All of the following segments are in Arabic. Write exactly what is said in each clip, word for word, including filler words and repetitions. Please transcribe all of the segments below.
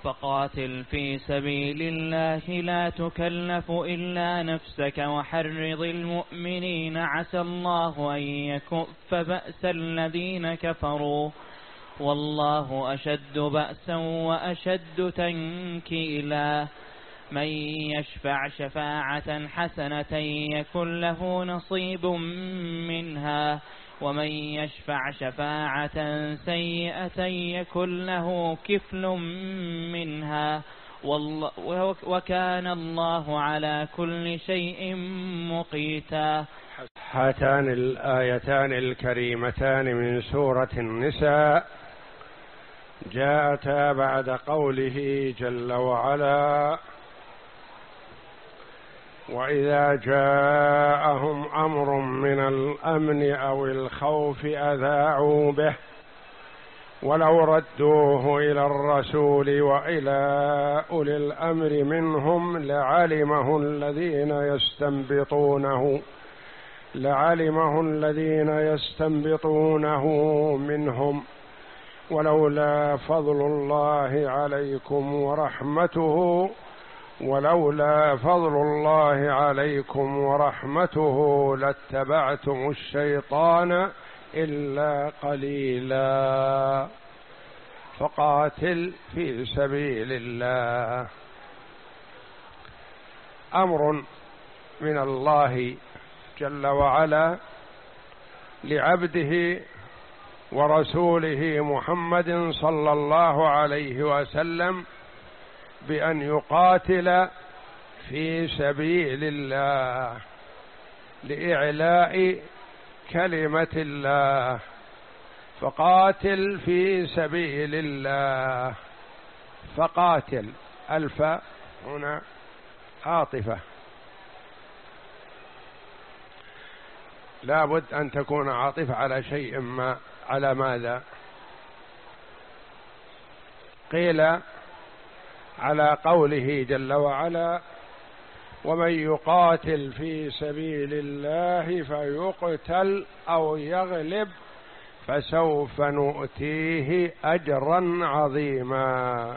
فقاتل في سبيل الله لا تكلف إلا نفسك وحرض المؤمنين عسى الله أن يكف بأس الذين كفروا والله أشد بأسا وأشد تنكيلا من يشفع شفاعة حسنة يكن له نصيب منها ومن يشفع شفاعة سيئة يكن له كفل منها وكان الله على كل شيء مقيتا. هاتان الآيتان الكريمتان من سورة النساء جاءتا بعد قوله جل وعلا: وإذا جاءهم أمر من الأمن أو الخوف أذاعوا به ولو ردوه إلى الرسول وإلى أولي الأمر منهم لعلمه الذين يستنبطونه لعلمه الذين يستنبطونه منهم ولولا فضل الله عليكم ورحمته ولولا فضل الله عليكم ورحمته لاتبعتم الشيطان إلا قليلا فقاتل في سبيل الله. أمر من الله جل وعلا لعبده ورسوله محمد صلى الله عليه وسلم بأن يقاتل في سبيل الله لإعلاء كلمة الله. فقاتل في سبيل الله. فقاتل ألف هنا عاطفة لا بد أن تكون عاطفة على شيء ما. على ماذا؟ قيل على قوله جل وعلا: ومن يقاتل في سبيل الله فيقتل أو يغلب فسوف نؤتيه أجرا عظيما.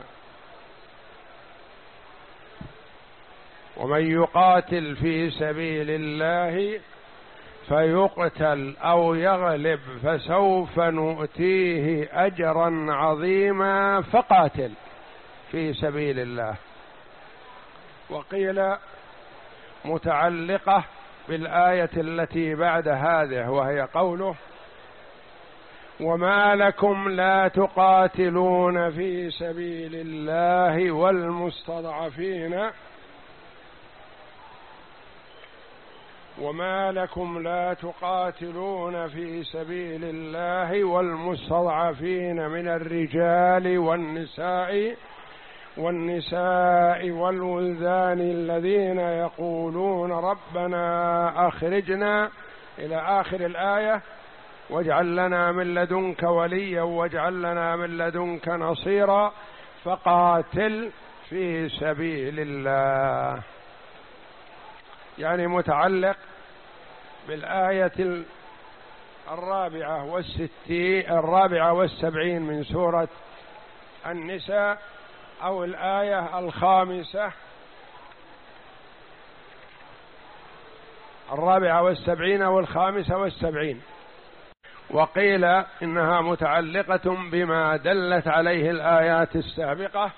ومن يقاتل في سبيل الله فيقتل أو يغلب فسوف نؤتيه أجرا عظيما. فقاتل في سبيل الله. وقيل متعلقة بالآية التي بعد هذه وهي قوله: وما لكم لا تقاتلون في سبيل الله والمستضعفين وما لكم لا تقاتلون في سبيل الله والمستضعفين من الرجال والنساء والنساء والولدان الذين يقولون ربنا أخرجنا إلى آخر الآية واجعل لنا من لدنك وليا واجعل لنا من لدنك نصيرا. فقاتل في سبيل الله، يعني متعلق بالآية الرابعة والستين الرابعة والسبعين من سورة النساء أو الآية الخامسة الرابعة والسبعين أو الخامسة والسبعين. وقيل إنها متعلقة بما دلت عليه الآيات السابقة.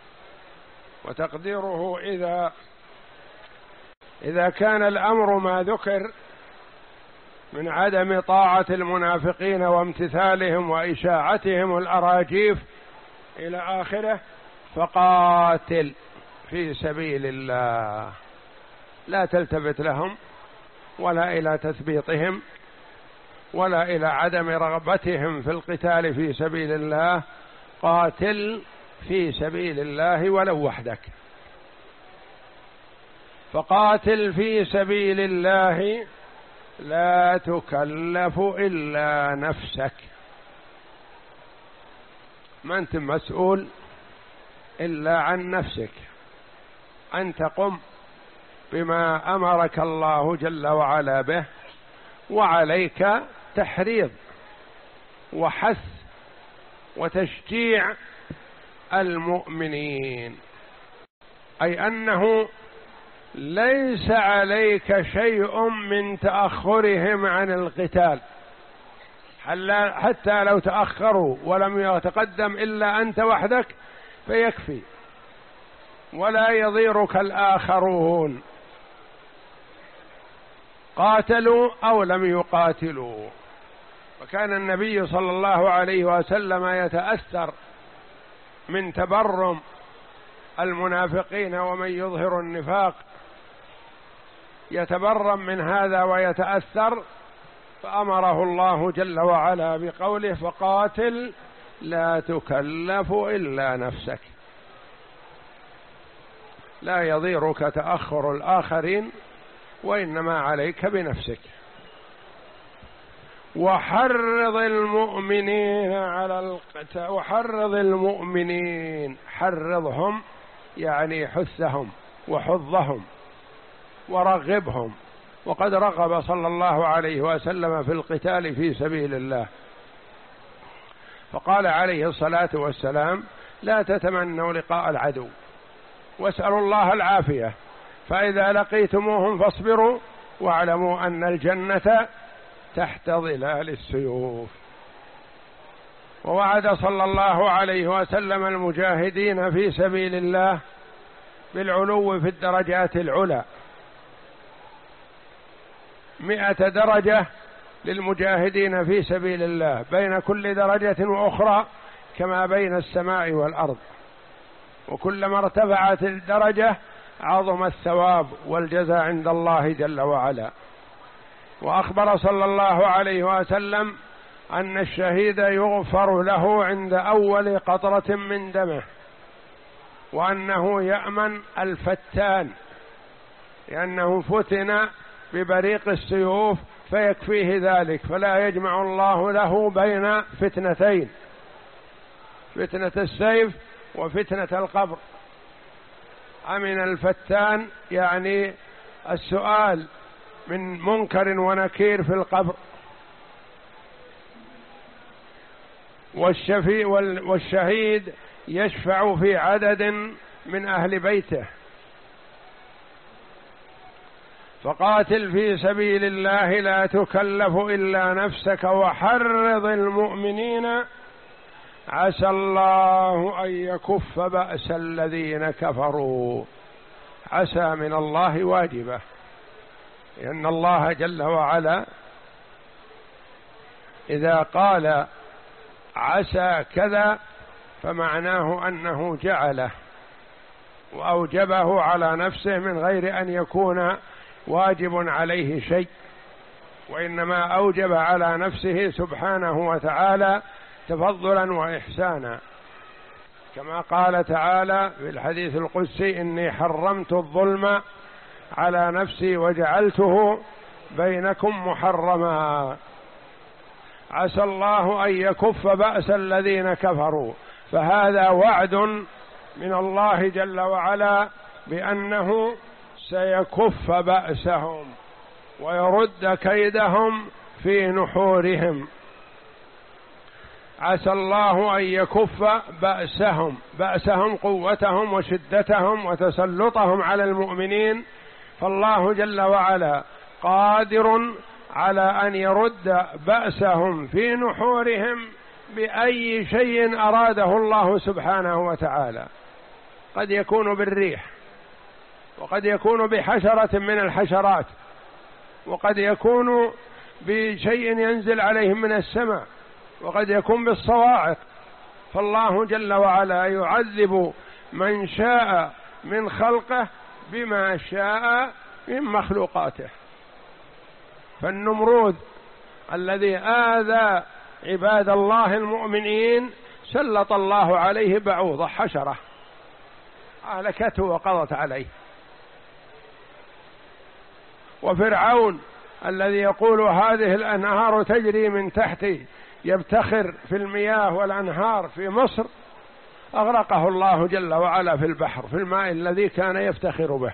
وتقديره إذا إذا كان الأمر ما ذكر من عدم طاعة المنافقين وامتثالهم وإشاعتهم الأراجيف إلى آخره فقاتل في سبيل الله، لا تلتفت لهم ولا إلى تثبيطهم ولا إلى عدم رغبتهم في القتال في سبيل الله. قاتل في سبيل الله ولو وحدك. فقاتل في سبيل الله لا تكلف إلا نفسك، ما أنت مسؤول إلا عن نفسك، أن تقم بما أمرك الله جل وعلا به، وعليك تحريض وحث وتشجيع المؤمنين، أي أنه ليس عليك شيء من تأخرهم عن القتال، حتى لو تأخروا ولم يتقدم إلا أنت وحدك فيكفي، ولا يضيرك الآخرون قاتلوا أو لم يقاتلوا. وكان النبي صلى الله عليه وسلم يتأثر من تبرم المنافقين ومن يظهر النفاق، يتبرم من هذا ويتأثر، فأمره الله جل وعلا بقوله: فقاتل لا تكلف إلا نفسك. لا يضيرك تأخر الآخرين، وإنما عليك بنفسك. وحرض المؤمنين على القتال، وحرض المؤمنين، حرضهم يعني حثهم وحضهم ورغبهم، وقد رغب صلى الله عليه وسلم في القتال في سبيل الله، فقال عليه الصلاة والسلام: لا تتمنوا لقاء العدو واسألوا الله العافية، فإذا لقيتموهم فاصبروا واعلموا أن الجنة تحت ظلال السيوف. ووعد صلى الله عليه وسلم المجاهدين في سبيل الله بالعلو في الدرجات العلى، مئة درجة للمجاهدين في سبيل الله، بين كل درجة وأخرى كما بين السماء والأرض، وكلما ارتفعت الدرجة عظم الثواب والجزاء عند الله جل وعلا. وأخبر صلى الله عليه وسلم أن الشهيد يغفر له عند أول قطرة من دمه، وأنه يأمن الفتان، لأنه فتن ببريق السيوف فيكفيه ذلك، فلا يجمع الله له بين فتنتين: فتنة السيف وفتنة القبر. أمن الفتان يعني السؤال من منكر ونكير في القبر، والشفي والشهيد يشفع في عدد من أهل بيته. فقاتل في سبيل الله لا تكلف إلا نفسك وحرض المؤمنين عسى الله أن يكف بأس الذين كفروا. عسى من الله واجبة، لأن الله جل وعلا إذا قال عسى كذا فمعناه أنه جعله وأوجبه على نفسه من غير أن يكون واجب عليه شيء، وإنما أوجب على نفسه سبحانه وتعالى تفضلا وإحسانا، كما قال تعالى في الحديث القدسي: إني حرمت الظلم على نفسي وجعلته بينكم محرما. عسى الله أن يكف بأس الذين كفروا، فهذا وعد من الله جل وعلا بأنه سيكف بأسهم ويرد كيدهم في نحورهم. عسى الله أن يكف بأسهم، بأسهم قوتهم وشدتهم وتسلطهم على المؤمنين، فالله جل وعلا قادر على أن يرد بأسهم في نحورهم بأي شيء أراده الله سبحانه وتعالى. قد يكون بالريح، وقد يكون بحشرة من الحشرات، وقد يكون بشيء ينزل عليهم من السماء، وقد يكون بالصواعق. فالله جل وعلا يعذب من شاء من خلقه بما شاء من مخلوقاته. فالنمرود الذي آذى عباد الله المؤمنين سلط الله عليه بعوضة حشرة أهلكته وقضت عليه. وفرعون الذي يقول هذه الأنهار تجري من تحتي، يبتخر في المياه والأنهار في مصر، أغرقه الله جل وعلا في البحر في الماء الذي كان يفتخر به.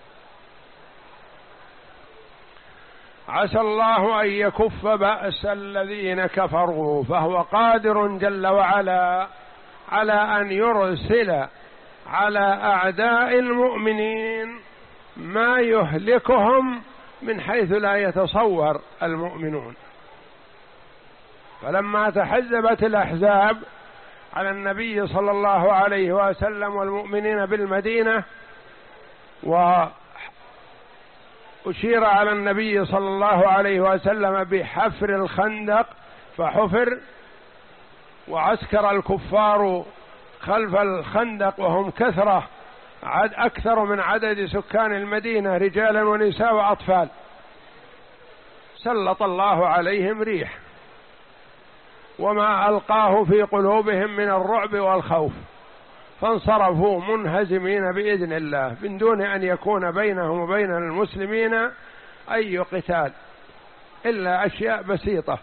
عسى الله أن يكف بأس الذين كفروا، فهو قادر جل وعلا على أن يرسل على أعداء المؤمنين ما يهلكهم من حيث لا يتصور المؤمنون. فلما تحزبت الأحزاب على النبي صلى الله عليه وسلم والمؤمنين بالمدينة، وأشير على النبي صلى الله عليه وسلم بحفر الخندق فحفر، وعسكر الكفار خلف الخندق وهم كثرة عد أكثر من عدد سكان المدينة رجالا ونساء وأطفال، سلط الله عليهم ريح وما ألقاه في قلوبهم من الرعب والخوف، فانصرفوا منهزمين بإذن الله من دون أن يكون بينهم وبين المسلمين أي قتال إلا أشياء بسيطة.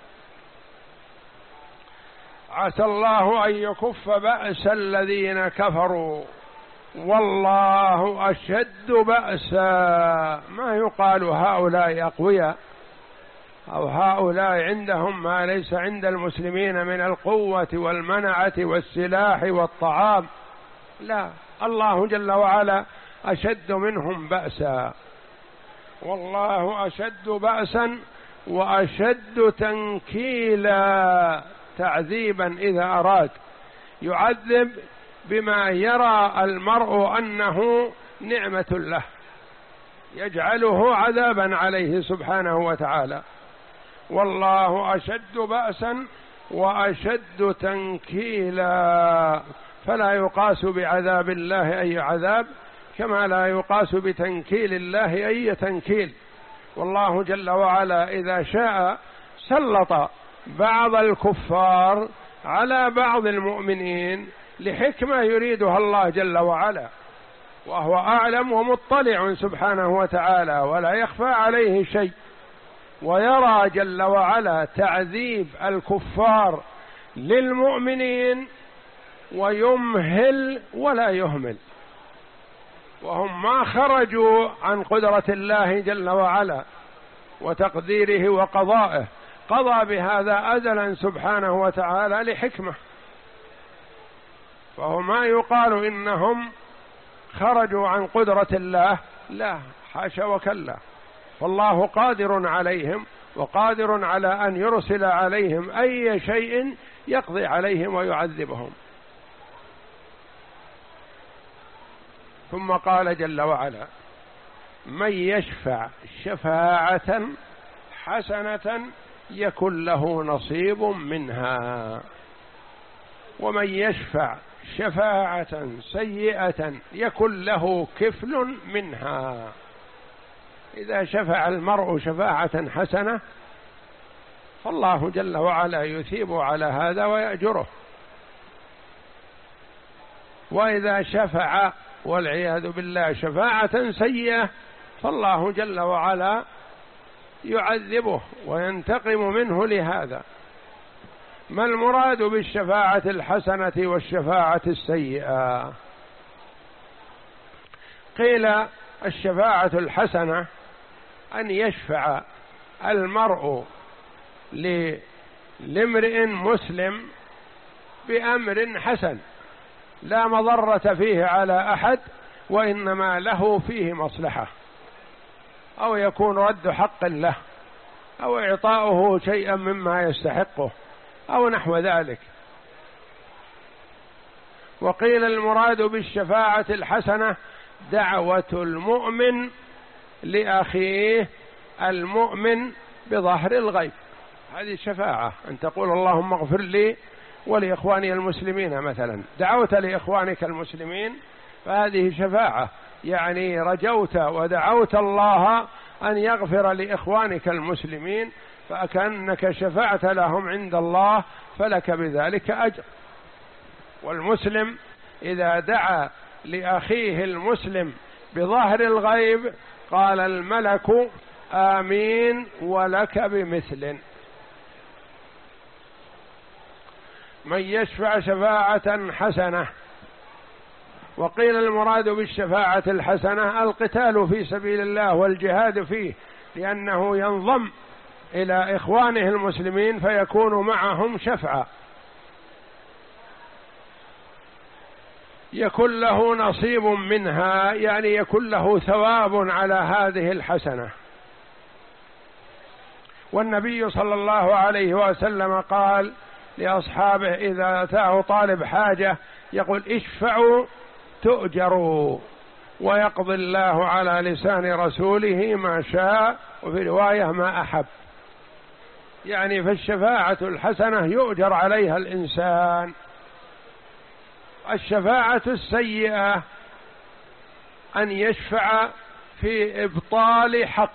عسى الله أن يكف بأس الذين كفروا والله أشد بأسا. ما يقال هؤلاء أقوياء أو هؤلاء عندهم ما ليس عند المسلمين من القوة والمنعة والسلاح والطعام، لا، الله جل وعلا أشد منهم بأسا، والله أشد بأسا وأشد تنكيلا، تعذيبا إذا أراد يعذب بما يرى المرء أنه نعمة له، يجعله عذابا عليه سبحانه وتعالى. والله أشد بأسا وأشد تنكيلا، فلا يقاس بعذاب الله أي عذاب كما لا يقاس بتنكيل الله أي تنكيل. والله جل وعلا إذا شاء سلط بعض الكفار على بعض المؤمنين لحكمة يريدها الله جل وعلا، وهو أعلم ومطلع سبحانه وتعالى ولا يخفى عليه شيء، ويرى جل وعلا تعذيب الكفار للمؤمنين ويمهل ولا يهمل، وهم ما خرجوا عن قدرة الله جل وعلا وتقديره وقضائه، قضى بهذا أزلا سبحانه وتعالى لحكمة، فهو ما يقال إنهم خرجوا عن قدرة الله، لا، حاشا وكلا، فالله قادر عليهم وقادر على أن يرسل عليهم أي شيء يقضي عليهم ويعذبهم. ثم قال جل وعلا: من يشفع شفاعة حسنة يكن له نصيب منها، ومن يشفع شفاعة سيئة يكن له كفل منها. إذا شفع المرء شفاعة حسنة فالله جل وعلا يثيب على هذا ويأجره، وإذا شفع والعياذ بالله شفاعة سيئة فالله جل وعلا يعذبه وينتقم منه لهذا. ما المراد بالشفاعة الحسنة والشفاعة السيئة؟ قيل الشفاعة الحسنة أن يشفع المرء لامرئ مسلم بأمر حسن لا مضرة فيه على أحد وإنما له فيه مصلحة، أو يكون رد حق له، أو إعطاؤه شيئا مما يستحقه، أو نحو ذلك. وقيل المراد بالشفاعة الحسنة دعوة المؤمن لأخيه المؤمن بظهر الغيب، هذه الشفاعة، أن تقول اللهم اغفر لي ولإخواني المسلمين مثلا، دعوت لإخوانك المسلمين فهذه شفاعة، يعني رجوت ودعوت الله أن يغفر لإخوانك المسلمين، فكأنك شفعت لهم عند الله فلك بذلك أجر. والمسلم إذا دعا لأخيه المسلم بظهر الغيب قال الملك آمين ولك بمثل. من يشفع شفاعة حسنة. وقيل المراد بالشفاعة الحسنة القتال في سبيل الله والجهاد فيه، لأنه ينضم إلى إخوانه المسلمين فيكون معهم شفعا. يكون له نصيب منها، يعني يكون له ثواب على هذه الحسنة. والنبي صلى الله عليه وسلم قال لأصحابه إذا أتاه طالب حاجة يقول اشفعوا تؤجروا، ويقضي الله على لسان رسوله ما شاء، وفي رواية ما أحب. يعني فالشفاعة الحسنة يؤجر عليها الإنسان. الشفاعة السيئة أن يشفع في إبطال حق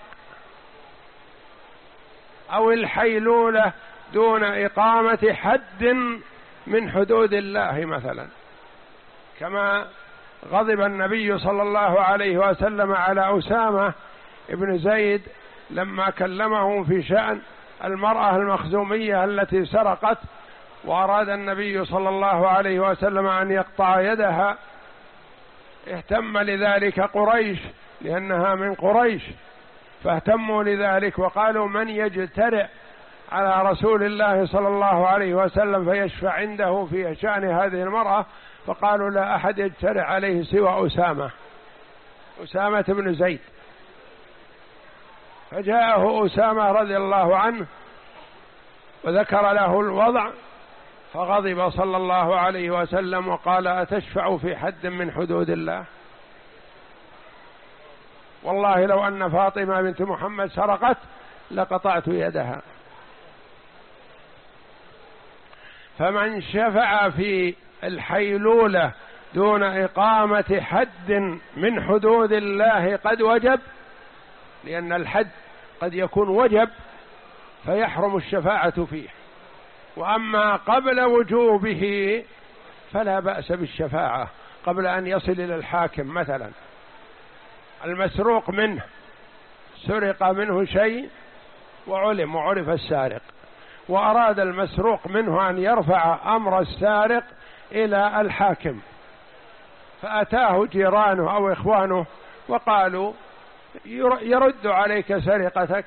أو الحيلولة دون إقامة حد من حدود الله مثلا، كما غضب النبي صلى الله عليه وسلم على أسامة ابن زيد لما كلمه في شأن المرأة المخزومية التي سرقت، وأراد النبي صلى الله عليه وسلم أن يقطع يدها. اهتم لذلك قريش لأنها من قريش، فاهتموا لذلك وقالوا من يجترئ على رسول الله صلى الله عليه وسلم فيشفع عنده في شأن هذه المرأة، فقالوا لا أحد يجترئ عليه سوى أسامة أسامة بن زيد. فجاءه أسامة رضي الله عنه وذكر له الوضع، فغضب صلى الله عليه وسلم وقال أتشفع في حد من حدود الله؟ والله لو أن فاطمة بنت محمد سرقت لقطعت يدها. فمن شفع في الحيلولة دون إقامة حد من حدود الله قد وجب، لأن الحد قد يكون وجب فيحرم الشفاعة فيه، وأما قبل وجوبه فلا بأس بالشفاعة قبل أن يصل إلى الحاكم. مثلا المسروق منه، سرق منه شيء وعلم وعرف السارق، وأراد المسروق منه أن يرفع أمر السارق إلى الحاكم، فأتاه جيرانه أو إخوانه وقالوا يرد عليك سرقتك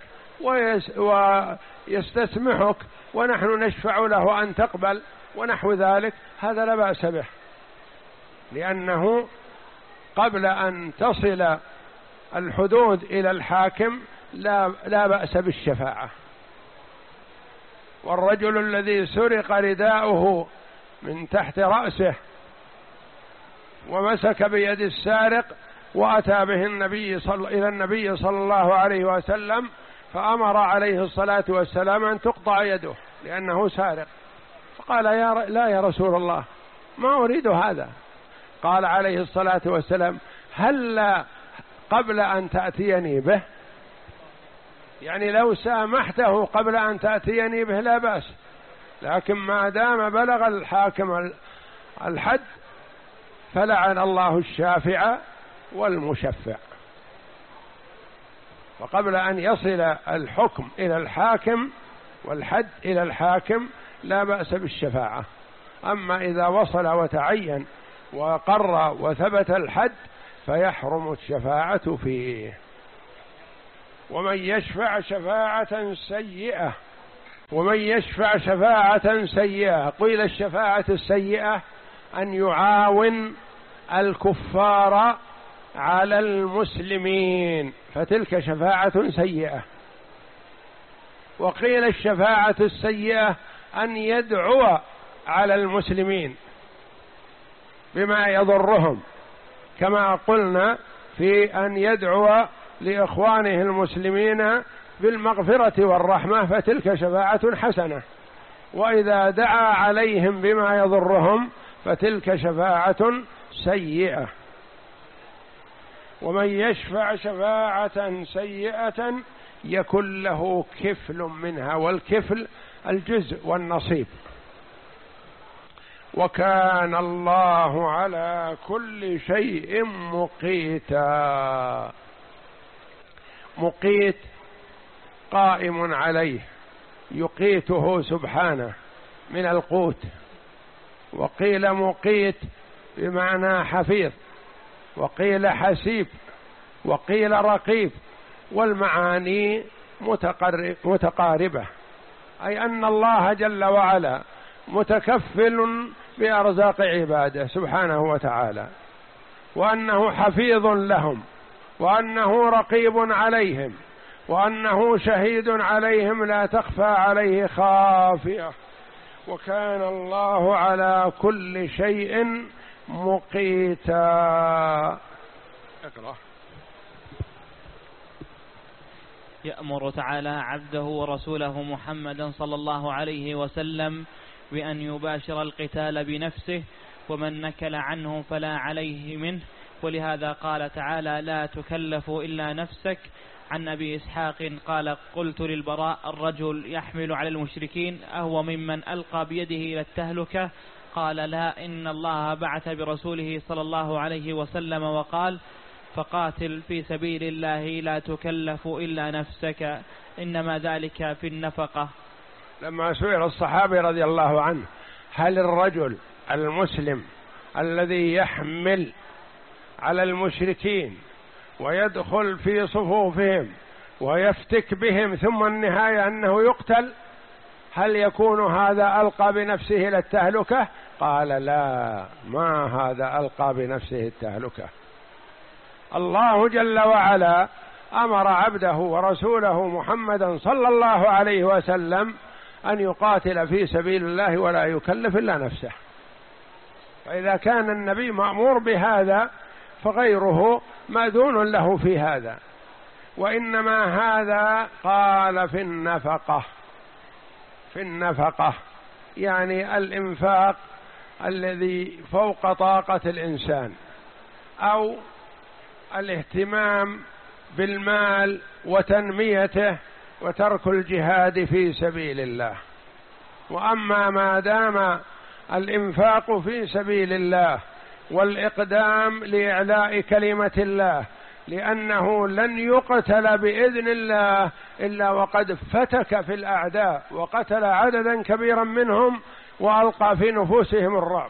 ويستسمحك ونحن نشفع له أن تقبل ونحو ذلك، هذا لا بأس به، لأنه قبل أن تصل الحدود إلى الحاكم لا, لا بأس بالشفاعة. والرجل الذي سرق رداؤه من تحت رأسه ومسك بيد السارق وأتى به النبي صل... إلى النبي صلى الله عليه وسلم، فأمر عليه الصلاة والسلام أن تقطع يده لأنه سارق، فقال يا ر... لا يا رسول الله ما أريد هذا. قال عليه الصلاة والسلام هل قبل أن تأتيني به؟ يعني لو سامحته قبل أن تأتيني به لا بأس، لكن ما دام بلغ الحاكم الحد فلعن الله الشافع والمشفع. وقبل أن يصل الحكم إلى الحاكم والحد إلى الحاكم لا بأس بالشفاعة. أما إذا وصل وتعين وقر وثبت الحد فيحرم الشفاعة فيه. ومن يشفع شفاعة سيئة ومن يشفع شفاعة سيئة قيل الشفاعة السيئة أن يعاون الكفار على المسلمين، فتلك شفاعة سيئة. وقيل الشفاعة السيئة أن يدعو على المسلمين بما يضرهم، كما قلنا في أن يدعو لإخوانه المسلمين بالمغفرة والرحمة، فتلك شفاعة حسنة. وإذا دعا عليهم بما يضرهم فتلك شفاعة سيئة. ومن يشفع شفاعة سيئة يكن له كفل منها، والكفل الجزء والنصيب. وكان الله على كل شيء مقيتا. مقيت قائم عليه، يقيته سبحانه من القوت. وقيل مقيت بمعنى حفيظ، وقيل حسيب، وقيل رقيب، والمعاني متقاربة، أي أن الله جل وعلا متكفل بأرزاق عباده سبحانه وتعالى، وأنه حفيظ لهم، وأنه رقيب عليهم، وأنه شهيد عليهم لا تخفى عليه خافية، وكان الله على كل شيء مقيتا. اقرأ. يأمر تعالى عبده ورسوله محمدا صلى الله عليه وسلم بأن يباشر القتال بنفسه، ومن نكل عنه فلا عليه منه، ولهذا قال تعالى: لا تكلف إلا نفسك. عن أبي إسحاق قال: قلت للبراء: الرجل يحمل على المشركين أهو ممن ألقى بيده إلى التهلكة؟ قال: لا، إن الله بعث برسوله صلى الله عليه وسلم وقال: فقاتل في سبيل الله لا تكلف إلا نفسك، إنما ذلك في النفقة. لما سئل الصحابي رضي الله عنه: هل الرجل المسلم الذي يحمل على المشركين ويدخل في صفوفهم ويفتك بهم ثم النهاية أنه يقتل، هل يكون هذا ألقى بنفسه إلى التهلكة؟ قال: لا، ما هذا ألقى بنفسه التهلكة. الله جل وعلا أمر عبده ورسوله محمدا صلى الله عليه وسلم أن يقاتل في سبيل الله ولا يكلف إلا نفسه، فإذا كان النبي مأمور بهذا فغيره مأذون له في هذا. وإنما هذا قال في النفقة، في النفقة يعني الإنفاق الذي فوق طاقة الإنسان، أو الاهتمام بالمال وتنميته وترك الجهاد في سبيل الله. وأما ما دام الإنفاق في سبيل الله والإقدام لإعلاء كلمة الله، لأنه لن يقتل بإذن الله إلا وقد فتك في الأعداء وقتل عددا كبيرا منهم وألقى في نفوسهم الرعب،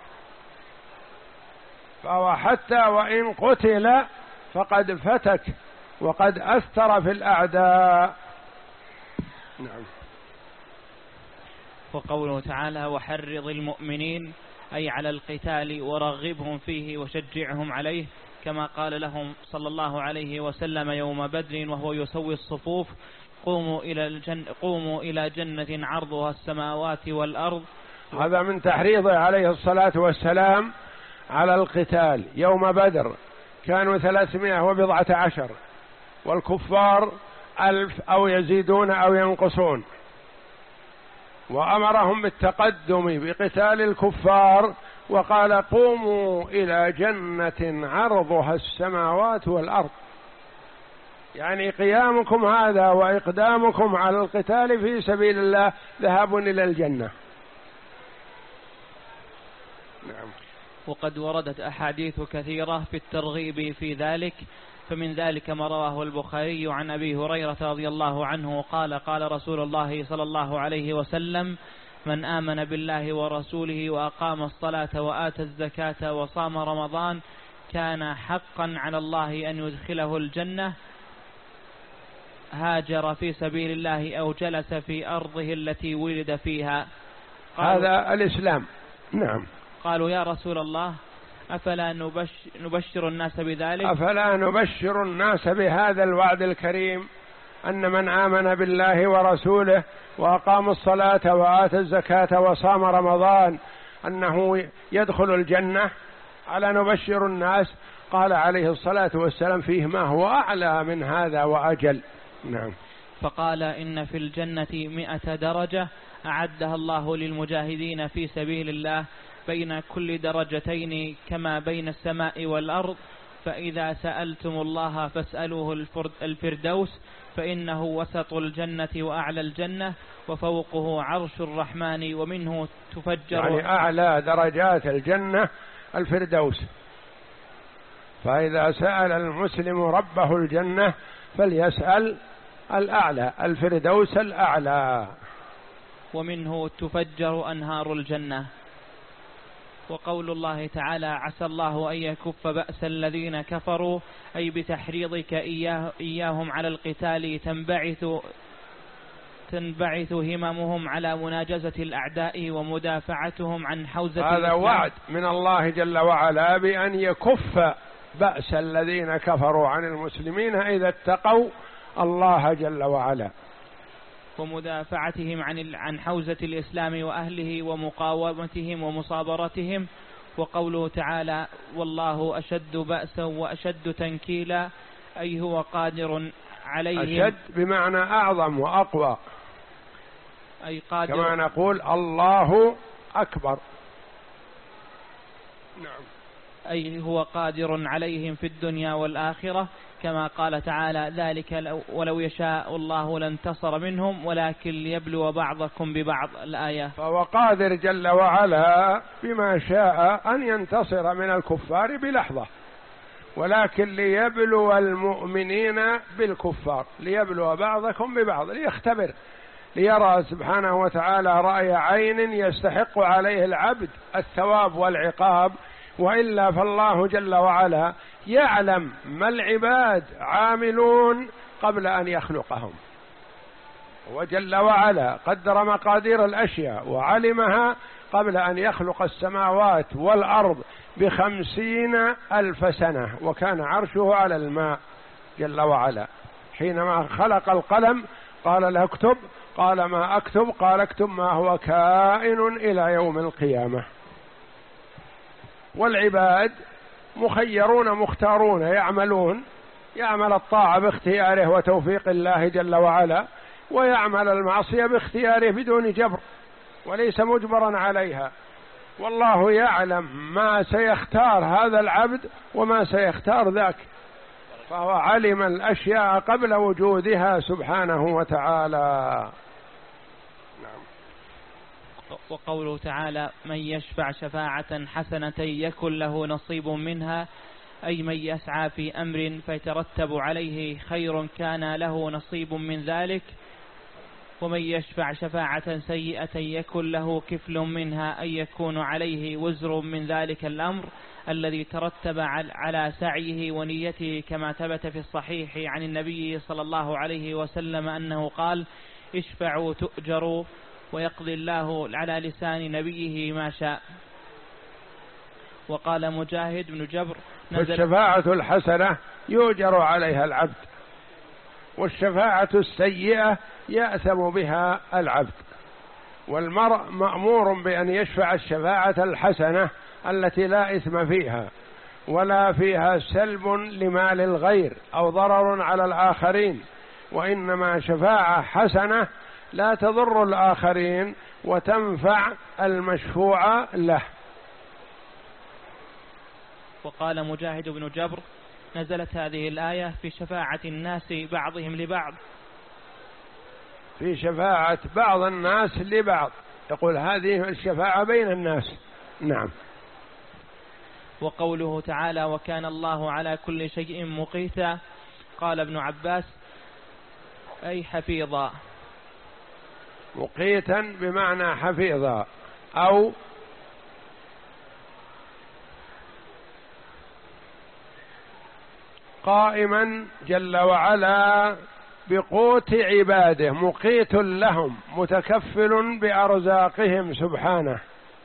فهو حتى وإن قتل فقد فتك وقد أثر في الأعداء. نعم. وقوله تعالى: وحرض المؤمنين، أي على القتال، ورغبهم فيه وشجعهم عليه، كما قال لهم صلى الله عليه وسلم يوم بدر وهو يسوي الصفوف: قوموا إلى, الجن قوموا إلى جنة عرضها السماوات والأرض. هذا من تحريضه عليه الصلاة والسلام على القتال. يوم بدر كانوا ثلاثمائة وبضعة عشر، والكفار ألف أو يزيدون أو ينقصون، وأمرهم بالتقدم بقتال الكفار، وقال: قوموا إلى جنة عرضها السماوات والأرض، يعني قيامكم هذا وإقدامكم على القتال في سبيل الله ذهاب إلى الجنة. نعم. وقد وردت أحاديث كثيرة في الترغيب في ذلك، فمن ذلك ما رواه البخاري عن أبي هريرة رضي الله عنه قال: قال رسول الله صلى الله عليه وسلم: من آمن بالله ورسوله وأقام الصلاة وآتى الزكاة وصام رمضان كان حقا على الله أن يدخله الجنة، هاجر في سبيل الله أو جلس في أرضه التي ولد فيها. هذا الإسلام. نعم. قالوا: يا رسول الله، أفلا نبشر, نبشر الناس بذلك؟ أفلا نبشر الناس بهذا الوعد الكريم أن من آمن بالله ورسوله وأقام الصلاة وآتى الزكاة وصام رمضان أنه يدخل الجنة؟ ألا نبشر الناس؟ قال عليه الصلاة والسلام: فيه ما هو أعلى من هذا وأجل. نعم. فقال: إن في الجنة مئة درجة أعدها الله للمجاهدين في سبيل الله، بين كل درجتين كما بين السماء والأرض، فإذا سألتم الله فاسألوه الفردوس، فإنه وسط الجنة وأعلى الجنة وفوقه عرش الرحمن، ومنه تفجر، يعني أعلى درجات الجنة الفردوس. فإذا سأل المسلم ربه الجنة فليسأل الأعلى، الفردوس الأعلى. ومنه تفجر أنهار الجنة. وقول الله تعالى: عسى الله أن يكف بأس الذين كفروا، أي بتحريضك إياه إياهم على القتال تنبعث وتنبعث هممهم على مناجزة الأعداء ومدافعتهم عن حوزة هذا الإسلام. وعد من الله جل وعلا بأن يكف بأس الذين كفروا عن المسلمين إذا اتقوا الله جل وعلا، ومدافعتهم عن عن حوزة الإسلام وأهله ومقاومتهم ومصابرتهم. وقوله تعالى: والله أشد بأسا وأشد تنكيلا، أي هو قادر عليهم. أشد بمعنى أعظم وأقوى، أي قادر، كما نقول الله أكبر. نعم. أي هو قادر عليهم في الدنيا والآخرة، كما قال تعالى: ذلك ولو يشاء الله لانتصر منهم ولكن ليبلو بعضكم ببعض. الآية. فهو قادر جل وعلا بما شاء أن ينتصر من الكفار بلحظة، ولكن ليبلو المؤمنين بالكفار، ليبلو بعضكم ببعض، ليختبر، ليرى سبحانه وتعالى رأي عين يستحق عليه العبد الثواب والعقاب، وإلا فالله جل وعلا يعلم ما العباد عاملون قبل أن يخلقهم، وجل وعلا قدر مقادير الأشياء وعلمها قبل أن يخلق السماوات والأرض بخمسين ألف سنة، وكان عرشه على الماء جل وعلا. حينما خلق القلم قال له اكتب، قال ما أكتب؟ قال اكتب ما هو كائن إلى يوم القيامة. والعباد مخيرون مختارون، يعملون، يعمل الطاعة باختياره وتوفيق الله جل وعلا، ويعمل المعصية باختياره بدون جبر وليس مجبرا عليها، والله يعلم ما سيختار هذا العبد وما سيختار ذاك، فهو علم الأشياء قبل وجودها سبحانه وتعالى. وقوله تعالى: من يشفع شفاعة حسنة يكن له نصيب منها، أي من يسعى في أمر فيترتب عليه خير كان له نصيب من ذلك. ومن يشفع شفاعة سيئة يكن له كفل منها، أي يكون عليه وزر من ذلك الأمر الذي ترتب على سعيه ونيته، كما ثبت في الصحيح عن النبي صلى الله عليه وسلم أنه قال: اشفعوا تؤجروا، ويقضي الله على لسان نبيه ما شاء. وقال مجاهد بن جبر: الشفاعة الحسنة يؤجر عليها العبد، والشفاعة السيئة يأثم بها العبد، والمرء مأمور بأن يشفع الشفاعة الحسنة التي لا إثم فيها ولا فيها سلب لمال الغير أو ضرر على الآخرين، وإنما شفاعة حسنة لا تضر الآخرين وتنفع المشفوع له. وقال مجاهد بن جبر: نزلت هذه الآية في شفاعة الناس بعضهم لبعض، في شفاعة بعض الناس لبعض، يقول هذه الشفاعة بين الناس. نعم. وقوله تعالى: وكان الله على كل شيء مقيتا، قال ابن عباس: أي حفيظا. مقيتا بمعنى حفيظا، أو قائما جل وعلا بقوت عباده، مقيت لهم، متكفل بأرزاقهم سبحانه.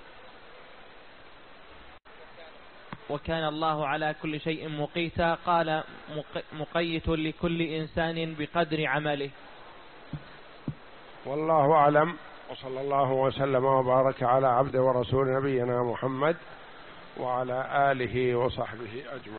وكان الله على كل شيء مقيتا، قال مقيت لكل إنسان بقدر عمله. والله أعلم، وصلى الله وسلم وبارك على عبد ورسول نبينا محمد وعلى آله وصحبه أجمعين.